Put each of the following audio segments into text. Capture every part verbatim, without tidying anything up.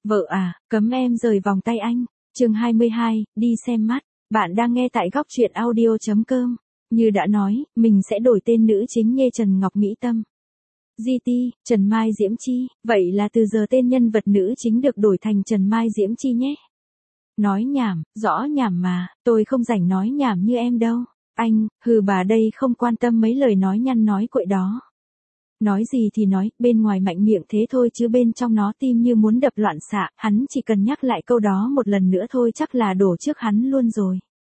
Vợ à, cấm em rời vòng tay anh. Chương hai mươi hai, đi xem mắt. Bạn đang nghe tại góc truyện audio.com. Như đã nói, mình sẽ đổi tên nữ chính Nghê Trần Ngọc Mỹ Tâm. giê tê, Trần Mai Diễm Chi, vậy là từ giờ tên nhân vật nữ chính được đổi thành Trần Mai Diễm Chi nhé. Nói nhảm, rõ nhảm mà, tôi không rảnh nói nhảm như em đâu. Anh, hừ bà đây không quan tâm mấy lời nói nhăn nói cuội đó. Nói gì thì nói, bên ngoài mạnh miệng thế thôi chứ bên trong nó tim như muốn đập loạn xạ, hắn chỉ cần nhắc lại câu đó một lần nữa thôi chắc là đổ trước hắn luôn rồi.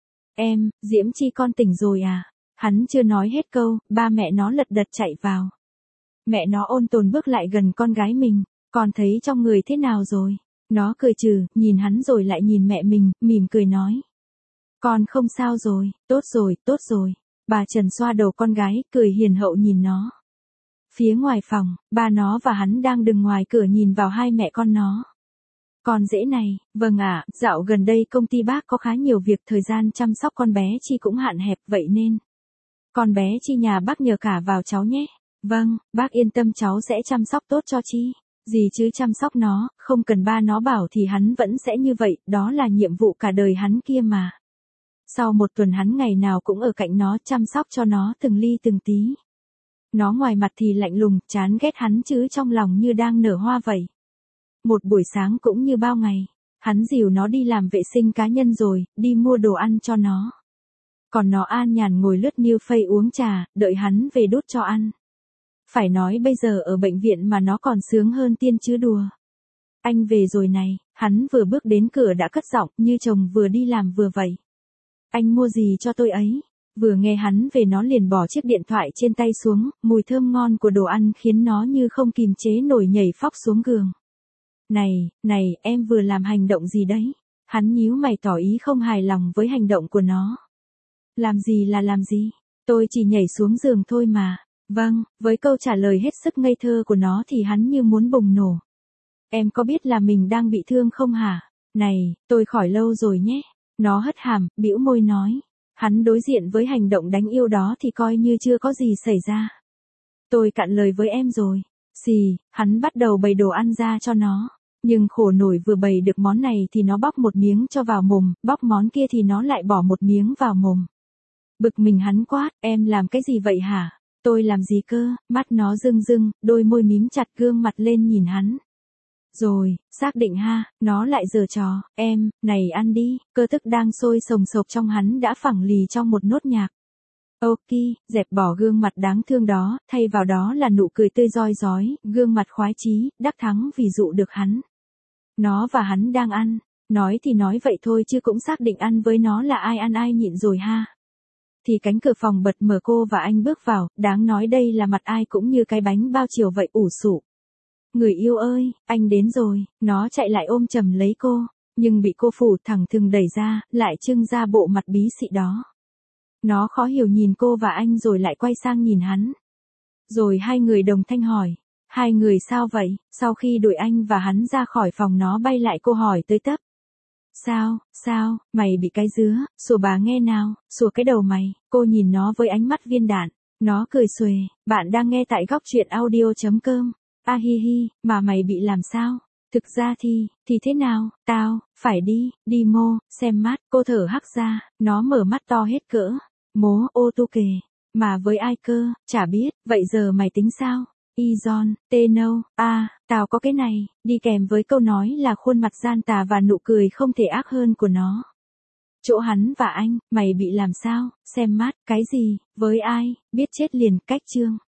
Em, Diễm Chi con tỉnh rồi à? Hắn chưa nói hết câu, ba mẹ nó lật đật chạy vào. Mẹ nó ôn tồn bước lại gần con gái mình, con thấy trong người thế nào rồi? Nó cười trừ, nhìn hắn rồi lại nhìn mẹ mình, mỉm cười nói. Con không sao rồi, tốt rồi, tốt rồi. Bà Trần xoa đầu con gái, cười hiền hậu nhìn nó. Phía ngoài phòng, ba nó và hắn đang đứng ngoài cửa nhìn vào hai mẹ con nó. Con dễ này, vâng ạ, dạo gần đây công ty bác có khá nhiều việc, thời gian chăm sóc con bé Chi cũng hạn hẹp vậy nên. Con bé Chi nhà bác nhờ cả vào cháu nhé. Vâng, bác yên tâm cháu sẽ chăm sóc tốt cho Chi. Gì chứ chăm sóc nó, không cần ba nó bảo thì hắn vẫn sẽ như vậy, đó là nhiệm vụ cả đời hắn kia mà. Sau một tuần hắn ngày nào cũng ở cạnh nó chăm sóc cho nó từng ly từng tí. Nó ngoài mặt thì lạnh lùng, chán ghét hắn chứ trong lòng như đang nở hoa vậy. Một buổi sáng cũng như bao ngày, hắn dìu nó đi làm vệ sinh cá nhân rồi, đi mua đồ ăn cho nó. Còn nó an nhàn ngồi lướt New Face uống trà, đợi hắn về đút cho ăn. Phải nói bây giờ ở bệnh viện mà nó còn sướng hơn tiên chứ đùa. Anh về rồi này, hắn vừa bước đến cửa đã cất giọng như chồng vừa đi làm vừa vậy. Anh mua gì cho tôi ấy? Vừa nghe hắn về nó liền bỏ chiếc điện thoại trên tay xuống, mùi thơm ngon của đồ ăn khiến nó như không kìm chế nổi nhảy phóc xuống giường. Này, này, em vừa làm hành động gì đấy? Hắn nhíu mày tỏ ý không hài lòng với hành động của nó. Làm gì là làm gì? Tôi chỉ nhảy xuống giường thôi mà. Vâng, với câu trả lời hết sức ngây thơ của nó thì hắn như muốn bùng nổ. Em có biết là mình đang bị thương không hả? Này, tôi khỏi lâu rồi nhé. Nó hất hàm, bĩu môi nói. Hắn đối diện với hành động đánh yêu đó thì coi như chưa có gì xảy ra. Tôi cạn lời với em rồi. Xì, hắn bắt đầu bày đồ ăn ra cho nó. Nhưng khổ nổi vừa bày được món này thì nó bóc một miếng cho vào mồm, bóc món kia thì nó lại bỏ một miếng vào mồm. Bực mình hắn quát, em làm cái gì vậy hả? Tôi làm gì cơ? Mắt nó rưng rưng, đôi môi mím chặt gương mặt lên nhìn hắn. Rồi, xác định ha, nó lại giở trò, em, này ăn đi, cơ thức đang sôi sồng sộc trong hắn đã phẳng lì trong một nốt nhạc. Ok, dẹp bỏ gương mặt đáng thương đó, thay vào đó là nụ cười tươi roi rói, gương mặt khoái chí, đắc thắng vì dụ được hắn. Nó và hắn đang ăn, nói thì nói vậy thôi chứ cũng xác định ăn với nó là ai ăn ai nhịn rồi ha. Thì cánh cửa phòng bật mở cô và anh bước vào, đáng nói đây là mặt ai cũng như cái bánh bao chiều vậy ủ sụ. Người yêu ơi, anh đến rồi, nó chạy lại ôm chầm lấy cô, nhưng bị cô phủ thẳng thừng đẩy ra, lại trưng ra bộ mặt bí xị đó. Nó khó hiểu nhìn cô và anh rồi lại quay sang nhìn hắn. Rồi hai người đồng thanh hỏi, hai người sao vậy? Sau khi đuổi anh và hắn ra khỏi phòng nó bay lại cô hỏi tới tấp. Sao, sao, mày bị cái dứa, sủa bà nghe nào, sủa cái đầu mày, cô nhìn nó với ánh mắt viên đạn, nó cười xuề, bạn đang nghe tại góc truyện audio.com. A hi hi, mà mày bị làm sao? Thực ra thì, thì thế nào? Tao, phải đi, đi mô, xem mắt, cô thở hắc ra, nó mở mắt to hết cỡ. Mố, ô tu kề, mà với ai cơ, chả biết, vậy giờ mày tính sao? Y John, tê nâu, a, tao có cái này, đi kèm với câu nói là khuôn mặt gian tà và nụ cười không thể ác hơn của nó. Chỗ hắn và anh, mày bị làm sao? Xem mắt, cái gì, với ai, biết chết liền, cách chương.